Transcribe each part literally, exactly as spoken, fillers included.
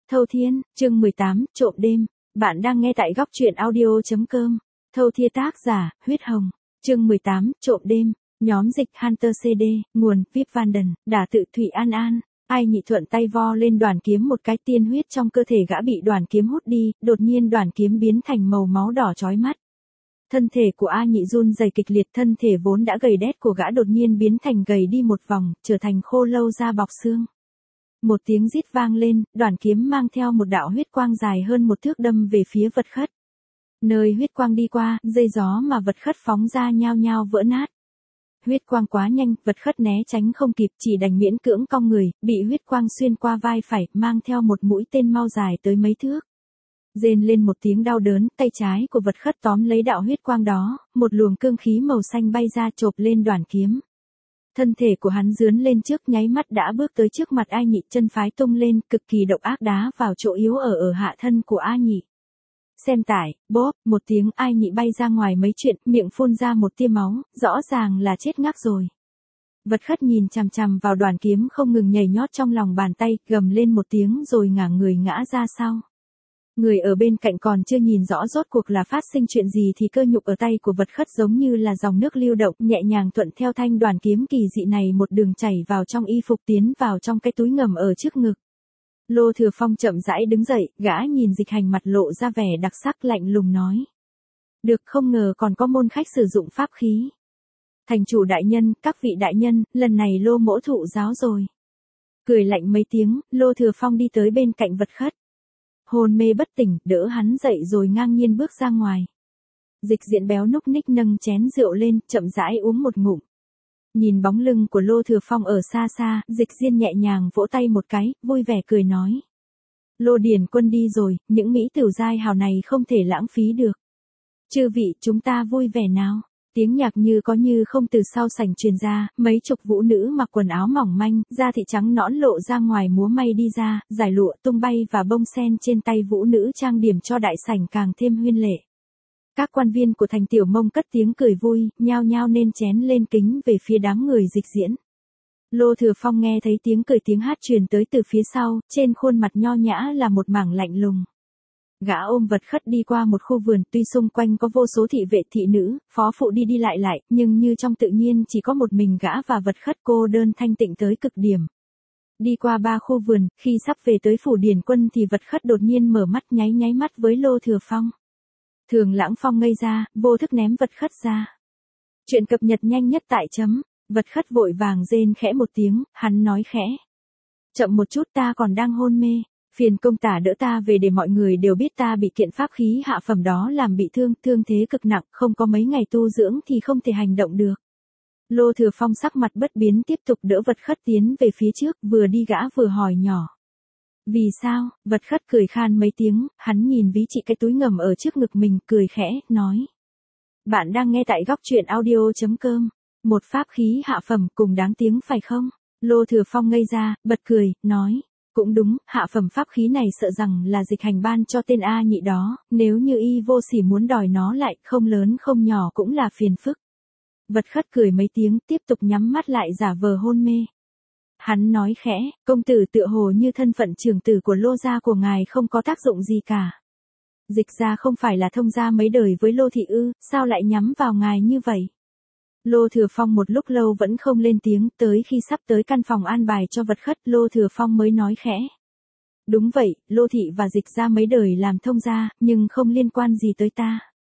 Thâu Thiên, chương mười tám, trộm đêm. Bạn đang nghe tại góc truyện audio.com. Thâu Thiên tác giả, Huyết Hồng. Chương mười tám, trộm đêm. Nhóm dịch Hunter xê đê, nguồn, Vip Vanden, đả tự Thủy An An. Ai Nhị thuận tay vo lên đoàn kiếm một cái, tiên huyết trong cơ thể gã bị đoàn kiếm hút đi, đột nhiên đoàn kiếm biến thành màu máu đỏ chói mắt. Thân thể của A Nhị run rẩy kịch liệt, thân thể vốn đã gầy đét của gã đột nhiên biến thành gầy đi một vòng, trở thành khô lâu da bọc xương. Một tiếng rít vang lên, đoàn kiếm mang theo một đạo huyết quang dài hơn một thước đâm về phía vật khất. Nơi huyết quang đi qua, dây gió mà vật khất phóng ra nhao nhao vỡ nát. Huyết quang quá nhanh, vật khất né tránh không kịp, chỉ đành miễn cưỡng cong người, bị huyết quang xuyên qua vai phải, mang theo một mũi tên mau dài tới mấy thước. Rên lên một tiếng đau đớn, tay trái của vật khất tóm lấy đạo huyết quang đó, một luồng cương khí màu xanh bay ra chộp lên đoàn kiếm. Thân thể của hắn dướn lên trước, nháy mắt đã bước tới trước mặt A Nhị, chân phái tung lên, cực kỳ độc ác đá vào chỗ yếu ở ở hạ thân của A Nhị. Xem tải, bốp, một tiếng, A Nhị bay ra ngoài mấy chuyện, miệng phun ra một tia máu, rõ ràng là chết ngắc rồi. Vật khất nhìn chằm chằm vào đoàn kiếm không ngừng nhảy nhót trong lòng bàn tay, gầm lên một tiếng rồi ngả người ngã ra sau. Người ở bên cạnh còn chưa nhìn rõ rốt cuộc là phát sinh chuyện gì thì cơ nhục ở tay của vật khất giống như là dòng nước lưu động, nhẹ nhàng thuận theo thanh đoàn kiếm kỳ dị này một đường chảy vào trong y phục, tiến vào trong cái túi ngầm ở trước ngực. Lô Thừa Phong chậm rãi đứng dậy, gã nhìn Dịch Hành mặt lộ ra vẻ đặc sắc, lạnh lùng nói. Được, không ngờ còn có môn khách sử dụng pháp khí. Thành chủ đại nhân, các vị đại nhân, lần này Lô mỗ thụ giáo rồi. Cười lạnh mấy tiếng, Lô Thừa Phong đi tới bên cạnh vật khất. Hôn mê bất tỉnh, đỡ hắn dậy rồi ngang nhiên bước ra ngoài. Dịch Diễn béo núc ních nâng chén rượu lên, chậm rãi uống một ngụm. Nhìn bóng lưng của Lô Thừa Phong ở xa xa, Dịch Diên nhẹ nhàng vỗ tay một cái, vui vẻ cười nói. Lô Điền Quân đi rồi, những mỹ tửu giai hào này không thể lãng phí được. Chư vị, chúng ta vui vẻ nào. Tiếng nhạc như có như không từ sau sảnh truyền ra, mấy chục vũ nữ mặc quần áo mỏng manh, da thịt trắng nõn lộ ra ngoài múa may đi ra, giải lụa tung bay và bông sen trên tay vũ nữ trang điểm cho đại sảnh càng thêm huyên lệ. Các quan viên của thành Tiểu Mông cất tiếng cười vui, nhao nhao nên chén lên kính về phía đám người Dịch Diễn. Lô Thừa Phong nghe thấy tiếng cười tiếng hát truyền tới từ phía sau, trên khuôn mặt nho nhã là một mảng lạnh lùng. Gã ôm vật khất đi qua một khu vườn, tuy xung quanh có vô số thị vệ thị nữ, phó phụ đi đi lại lại, nhưng như trong tự nhiên chỉ có một mình gã và vật khất cô đơn thanh tịnh tới cực điểm. Đi qua ba khu vườn, khi sắp về tới phủ Điền Quân thì vật khất đột nhiên mở mắt, nháy nháy mắt với Lô Thừa Phong. Thường Lãng Phong ngây ra, vô thức ném vật khất ra. Chuyện cập nhật nhanh nhất tại chấm. Vật khất vội vàng rên khẽ một tiếng, hắn nói khẽ. Chậm một chút, ta còn đang hôn mê. Phiền công tả đỡ ta về để mọi người đều biết ta bị kiện pháp khí hạ phẩm đó làm bị thương, thương thế cực nặng, không có mấy ngày tu dưỡng thì không thể hành động được. Lô Thừa Phong sắc mặt bất biến tiếp tục đỡ vật khất tiến về phía trước, vừa đi gã vừa hỏi nhỏ. Vì sao? Vật khất cười khan mấy tiếng, hắn nhìn ví chị cái túi ngầm ở trước ngực mình, cười khẽ, nói. Bạn đang nghe tại góc truyện audio.com. Một pháp khí hạ phẩm cùng đáng tiếng phải không? Lô Thừa Phong ngây ra, bật cười, nói. Cũng đúng, hạ phẩm pháp khí này sợ rằng là Dịch Hành ban cho tên A Nhị đó, nếu như y vô sỉ muốn đòi nó lại, không lớn không nhỏ cũng là phiền phức. Vật khất cười mấy tiếng, tiếp tục nhắm mắt lại giả vờ hôn mê. Hắn nói khẽ, công tử tựa hồ như thân phận trưởng tử của Lô gia của ngài không có tác dụng gì cả. Dịch gia không phải là thông gia mấy đời với Lô thị ư, sao lại nhắm vào ngài như vậy? Lô Thừa Phong một lúc lâu vẫn không lên tiếng, tới khi sắp tới căn phòng an bài cho vật khất, Lô Thừa Phong mới nói khẽ. Đúng vậy, Lô thị và Dịch gia mấy đời làm thông gia, nhưng không liên quan gì tới ta.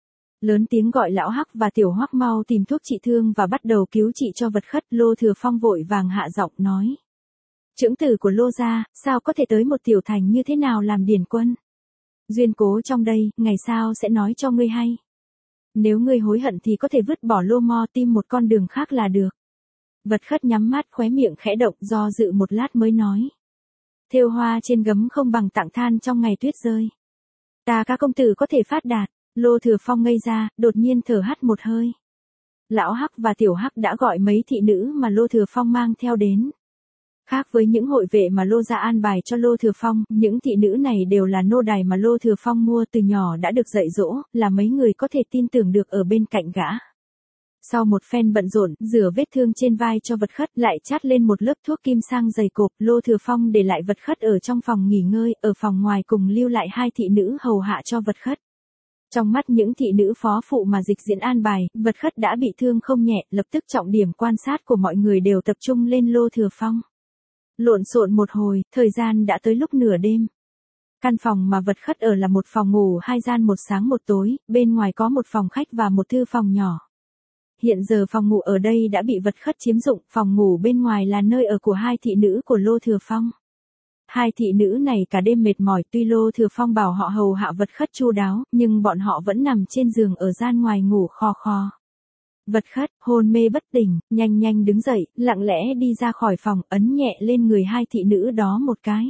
Lớn tiếng gọi lão Hắc và tiểu Hoắc mau tìm thuốc trị thương và bắt đầu cứu trị cho vật khất. Lô Thừa Phong vội vàng hạ giọng nói. Trưởng tử của Lô gia, sao có thể tới một tiểu thành như thế nào làm điển quân? Duyên cố trong đây, ngày sau sẽ nói cho ngươi hay. Nếu ngươi hối hận thì có thể vứt bỏ Lô Mo, tìm một con đường khác là được. Vật khất nhắm mắt, khóe miệng khẽ động, do dự một lát mới nói. Thêu hoa trên gấm không bằng tặng than trong ngày tuyết rơi. Ta các công tử có thể phát đạt. Lô Thừa Phong ngây ra, đột nhiên thở hắt một hơi. Lão Hắc và tiểu Hắc đã gọi mấy thị nữ mà Lô Thừa Phong mang theo đến. Khác với những hội vệ mà Lô gia an bài cho Lô Thừa Phong, những thị nữ này đều là nô đài mà Lô Thừa Phong mua từ nhỏ đã được dạy dỗ, là mấy người có thể tin tưởng được ở bên cạnh gã. Sau một phen bận rộn, rửa vết thương trên vai cho vật khất, lại chát lên một lớp thuốc kim sang dày cộp, Lô Thừa Phong để lại vật khất ở trong phòng nghỉ ngơi, ở phòng ngoài cùng lưu lại hai thị nữ hầu hạ cho vật khất. Trong mắt những thị nữ phó phụ mà Dịch Diễn an bài, vật khất đã bị thương không nhẹ, lập tức trọng điểm quan sát của mọi người đều tập trung lên Lô Thừa Phong. Lộn xộn một hồi, thời gian đã tới lúc nửa đêm. Căn phòng mà vật khất ở là một phòng ngủ hai gian một sáng một tối, bên ngoài có một phòng khách và một thư phòng nhỏ. Hiện giờ phòng ngủ ở đây đã bị vật khất chiếm dụng, phòng ngủ bên ngoài là nơi ở của hai thị nữ của Lô Thừa Phong. Hai thị nữ này cả đêm mệt mỏi, tuy Lô Thừa Phong bảo họ hầu hạ vật khất chu đáo, nhưng bọn họ vẫn nằm trên giường ở gian ngoài ngủ khò khò. Vật khất, hôn mê bất tỉnh, nhanh nhanh đứng dậy, lặng lẽ đi ra khỏi phòng, ấn nhẹ lên người hai thị nữ đó một cái.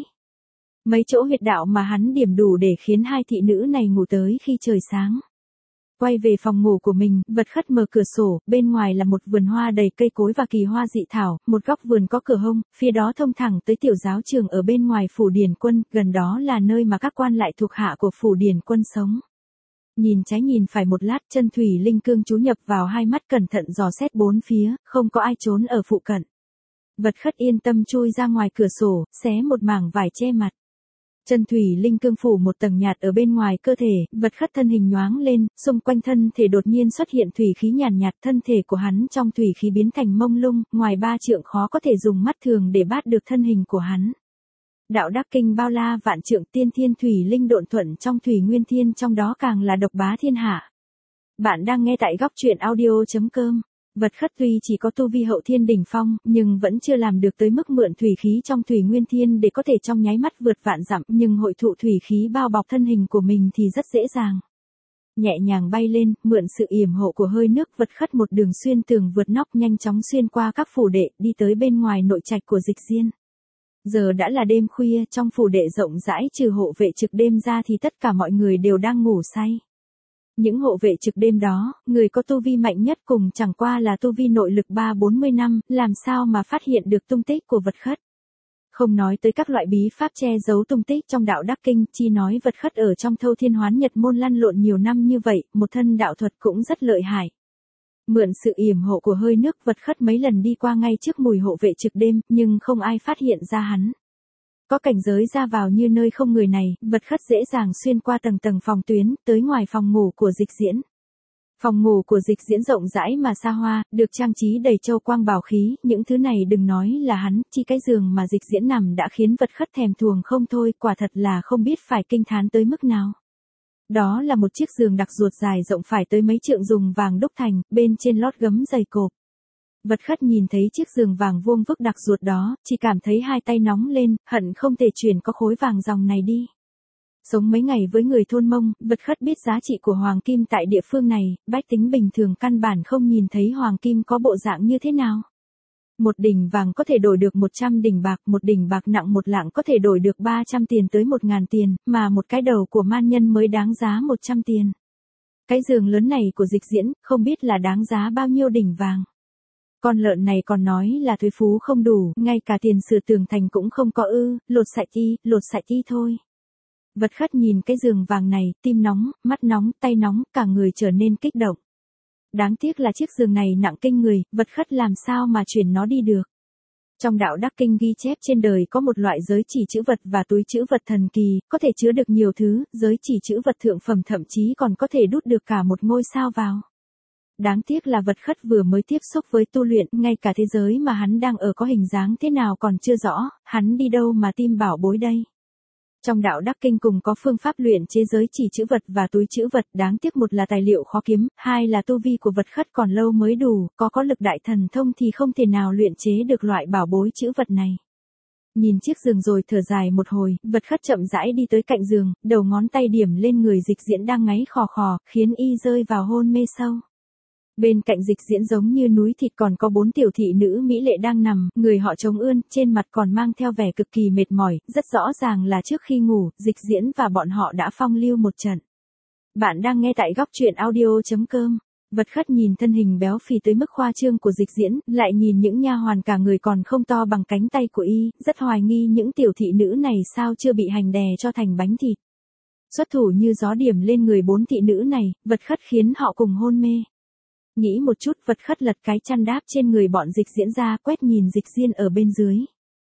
Mấy chỗ huyệt đạo mà hắn điểm đủ để khiến hai thị nữ này ngủ tới khi trời sáng. Quay về phòng ngủ của mình, vật khất mở cửa sổ, bên ngoài là một vườn hoa đầy cây cối và kỳ hoa dị thảo, một góc vườn có cửa hông, phía đó thông thẳng tới tiểu giáo trường ở bên ngoài phủ Điền Quân, gần đó là nơi mà các quan lại thuộc hạ của phủ Điền Quân sống. Nhìn trái nhìn phải một lát, chân thủy linh cương chú nhập vào hai mắt, cẩn thận dò xét bốn phía, không có ai trốn ở phụ cận. Vật khất yên tâm chui ra ngoài cửa sổ, xé một mảng vải che mặt. Chân thủy linh cương phủ một tầng nhạt ở bên ngoài cơ thể, vật khất thân hình nhoáng lên, xung quanh thân thể đột nhiên xuất hiện thủy khí nhàn nhạt, thân thể của hắn trong thủy khí biến thành mông lung, ngoài ba trượng khó có thể dùng mắt thường để bắt được thân hình của hắn. Đạo đắc kinh bao la vạn trượng, tiên thiên thủy linh độn thuận trong thủy nguyên thiên, trong đó càng là độc bá thiên hạ. Bạn đang nghe tại góc truyện audio chấm com. Vật khất tuy chỉ có tu vi hậu thiên đỉnh phong, nhưng vẫn chưa làm được tới mức mượn thủy khí trong thủy nguyên thiên để có thể trong nháy mắt vượt vạn dặm, nhưng hội tụ thủy khí bao bọc thân hình của mình thì rất dễ dàng. Nhẹ nhàng bay lên, mượn sự yểm hộ của hơi nước, vật khất một đường xuyên tường vượt nóc, nhanh chóng xuyên qua các phủ đệ, đi tới bên ngoài nội trạch của Dịch Diên. Giờ đã là đêm khuya, trong phủ đệ rộng rãi trừ hộ vệ trực đêm ra thì tất cả mọi người đều đang ngủ say. Những hộ vệ trực đêm đó, người có tu vi mạnh nhất cùng chẳng qua là tu vi nội lực ba bốn mươi năm, làm sao mà phát hiện được tung tích của vật khất. Không nói tới các loại bí pháp che giấu tung tích trong đạo đắc kinh, chi nói vật khất ở trong Thâu Thiên Hoán Nhật môn lăn lộn nhiều năm như vậy, một thân đạo thuật cũng rất lợi hại. Mượn sự yểm hộ của hơi nước, vật khất mấy lần đi qua ngay trước mùi hộ vệ trực đêm, nhưng không ai phát hiện ra hắn. Có cảnh giới ra vào như nơi không người này, vật khất dễ dàng xuyên qua tầng tầng phòng tuyến, tới ngoài phòng ngủ của Dịch Diễn. Phòng ngủ của Dịch Diễn rộng rãi mà xa hoa, được trang trí đầy châu quang bảo khí, những thứ này đừng nói là hắn, chi cái giường mà Dịch Diễn nằm đã khiến vật khất thèm thuồng không thôi, quả thật là không biết phải kinh thán tới mức nào. Đó là một chiếc giường đặc ruột dài rộng phải tới mấy trượng dùng vàng đúc thành, bên trên lót gấm dày cộp. Vật khất nhìn thấy chiếc giường vàng vuông vức đặc ruột đó, chỉ cảm thấy hai tay nóng lên, hận không thể chuyển có khối vàng dòng này đi. Sống mấy ngày với người thôn Mông, vật khất biết giá trị của hoàng kim tại địa phương này, bách tính bình thường căn bản không nhìn thấy hoàng kim có bộ dạng như thế nào. Một đỉnh vàng có thể đổi được một trăm đỉnh bạc, một đỉnh bạc nặng một lạng có thể đổi được ba trăm tiền tới một ngàn tiền, mà một cái đầu của man nhân mới đáng giá một trăm tiền. Cái giường lớn này của Dịch Diễn, không biết là đáng giá bao nhiêu đỉnh vàng. Con lợn này còn nói là thuế phú không đủ, ngay cả tiền sửa tường thành cũng không có ư, lột sạch đi, lột sạch đi thôi. Vật khất nhìn cái giường vàng này, tim nóng, mắt nóng, tay nóng, cả người trở nên kích động. Đáng tiếc là chiếc giường này nặng kinh người, vật khất làm sao mà chuyển nó đi được. Trong đạo đắc kinh ghi chép trên đời có một loại giới chỉ chữ vật và túi chữ vật thần kỳ, có thể chứa được nhiều thứ, giới chỉ chữ vật thượng phẩm thậm chí còn có thể đút được cả một ngôi sao vào. Đáng tiếc là vật khất vừa mới tiếp xúc với tu luyện, ngay cả thế giới mà hắn đang ở có hình dáng thế nào còn chưa rõ, hắn đi đâu mà tìm bảo bối đây. Trong đạo đắc kinh cùng có phương pháp luyện chế giới chỉ chữ vật và túi chữ vật, đáng tiếc một là tài liệu khó kiếm, hai là tu vi của vật khất còn lâu mới đủ, có có lực đại thần thông thì không thể nào luyện chế được loại bảo bối chữ vật này. Nhìn chiếc giường rồi thở dài một hồi, vật khất chậm rãi đi tới cạnh giường, đầu ngón tay điểm lên người Dịch Diễn đang ngáy khò khò, khiến y rơi vào hôn mê sâu. Bên cạnh Dịch Diễn giống như núi thịt còn có bốn tiểu thị nữ mỹ lệ đang nằm, người họ trống ươn, trên mặt còn mang theo vẻ cực kỳ mệt mỏi, rất rõ ràng là trước khi ngủ, Dịch Diễn và bọn họ đã phong lưu một trận. Bạn đang nghe tại góc truyện audio chấm com. Vật khất nhìn thân hình béo phì tới mức khoa trương của Dịch Diễn, lại nhìn những nha hoàn cả người còn không to bằng cánh tay của y, rất hoài nghi những tiểu thị nữ này sao chưa bị hành đè cho thành bánh thịt. Xuất thủ như gió điểm lên người bốn thị nữ này, vật khất khiến họ cùng hôn mê. nghĩ một chút, Vật Khất lật cái chăn đáp trên người bọn Dịch Diễn ra, quét nhìn Dịch Diên ở bên dưới.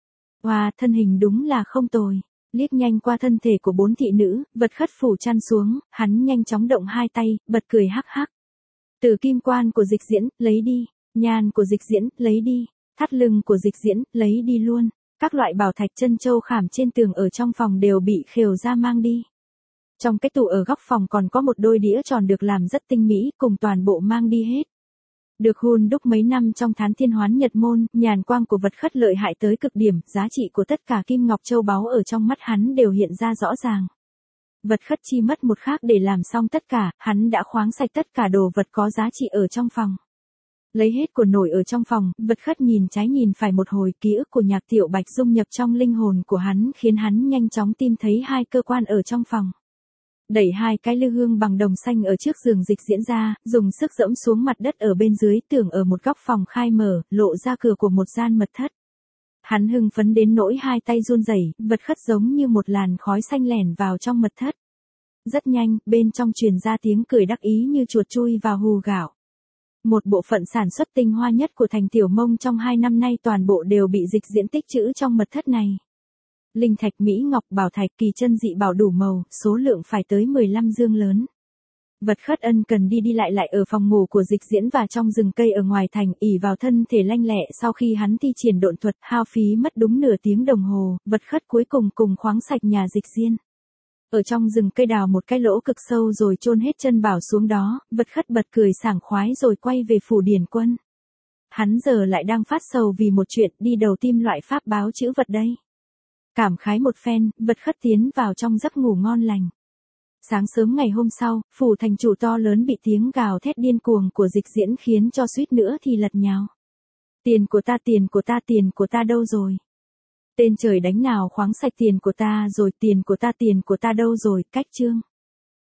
Wow, thân hình đúng là không tồi. Liếc nhanh qua thân thể của bốn thị nữ, Vật Khất phủ chăn xuống, hắn nhanh chóng động hai tay, bật cười hắc hắc. Tử kim quan của Dịch Diễn, lấy đi. Nhan của Dịch Diễn, lấy đi. Thắt lưng của Dịch Diễn, lấy đi luôn. Các loại bảo thạch chân châu khảm trên tường ở trong phòng đều bị khều ra mang đi. Trong cái tủ ở góc phòng còn có một đôi đĩa tròn được làm rất tinh mỹ, cùng toàn bộ mang đi hết. Được hun đúc mấy năm trong Thán Thiên Hoán Nhật môn, nhàn quang của Vật Khất lợi hại tới cực điểm, giá trị của tất cả kim ngọc châu báu ở trong mắt hắn đều hiện ra rõ ràng. Vật Khất chi mất một khắc để làm xong tất cả, hắn đã khoáng sạch tất cả đồ vật có giá trị ở trong phòng. Lấy hết của nổi ở trong phòng, Vật Khất nhìn trái nhìn phải một hồi, ký ức của Nhạc Tiểu Bạch dung nhập trong linh hồn của hắn khiến hắn nhanh chóng tìm thấy hai cơ quan ở trong phòng. Đẩy hai cái lư hương bằng đồng xanh ở trước giường Dịch Diễn ra, dùng sức dẫm xuống mặt đất ở bên dưới, tưởng ở một góc phòng khai mở, lộ ra cửa của một gian mật thất. Hắn hưng phấn đến nỗi hai tay run rẩy, Vật Khất giống như một làn khói xanh lẻn vào trong mật thất. Rất nhanh, bên trong truyền ra tiếng cười đắc ý như chuột chui vào hù gạo. Một bộ phận sản xuất tinh hoa nhất của thành Tiểu Mông trong hai năm nay toàn bộ đều bị Dịch Diễn tích trữ trong mật thất này. Linh thạch, mỹ ngọc, bảo thạch, kỳ chân dị bảo đủ màu, số lượng phải tới mười lăm dương lớn. Vật Khất ân cần đi đi lại lại ở phòng ngủ của Dịch Diễn và trong rừng cây ở ngoài thành, ỷ vào thân thể lanh lẹ, sau khi hắn thi triển độn thuật, hao phí mất đúng nửa tiếng đồng hồ, Vật Khất cuối cùng cùng khoáng sạch nhà Dịch Diên. Ở trong rừng cây đào một cái lỗ cực sâu rồi chôn hết chân bảo xuống đó, Vật Khất bật cười sảng khoái rồi quay về phủ Điền Quân. Hắn giờ lại đang phát sầu vì một chuyện, đi đầu tim loại pháp báo chữ vật đây. Cảm khái một phen, Vật Khất tiến vào trong giấc ngủ ngon lành. Sáng sớm ngày hôm sau, phủ thành chủ to lớn bị tiếng gào thét điên cuồng của Dịch Diễn khiến cho suýt nữa thì lật nhào. Tiền của ta, tiền của ta, tiền của ta đâu rồi? Tên trời đánh nào khoáng sạch tiền của ta rồi, tiền của ta, tiền của ta đâu rồi? Cách chương.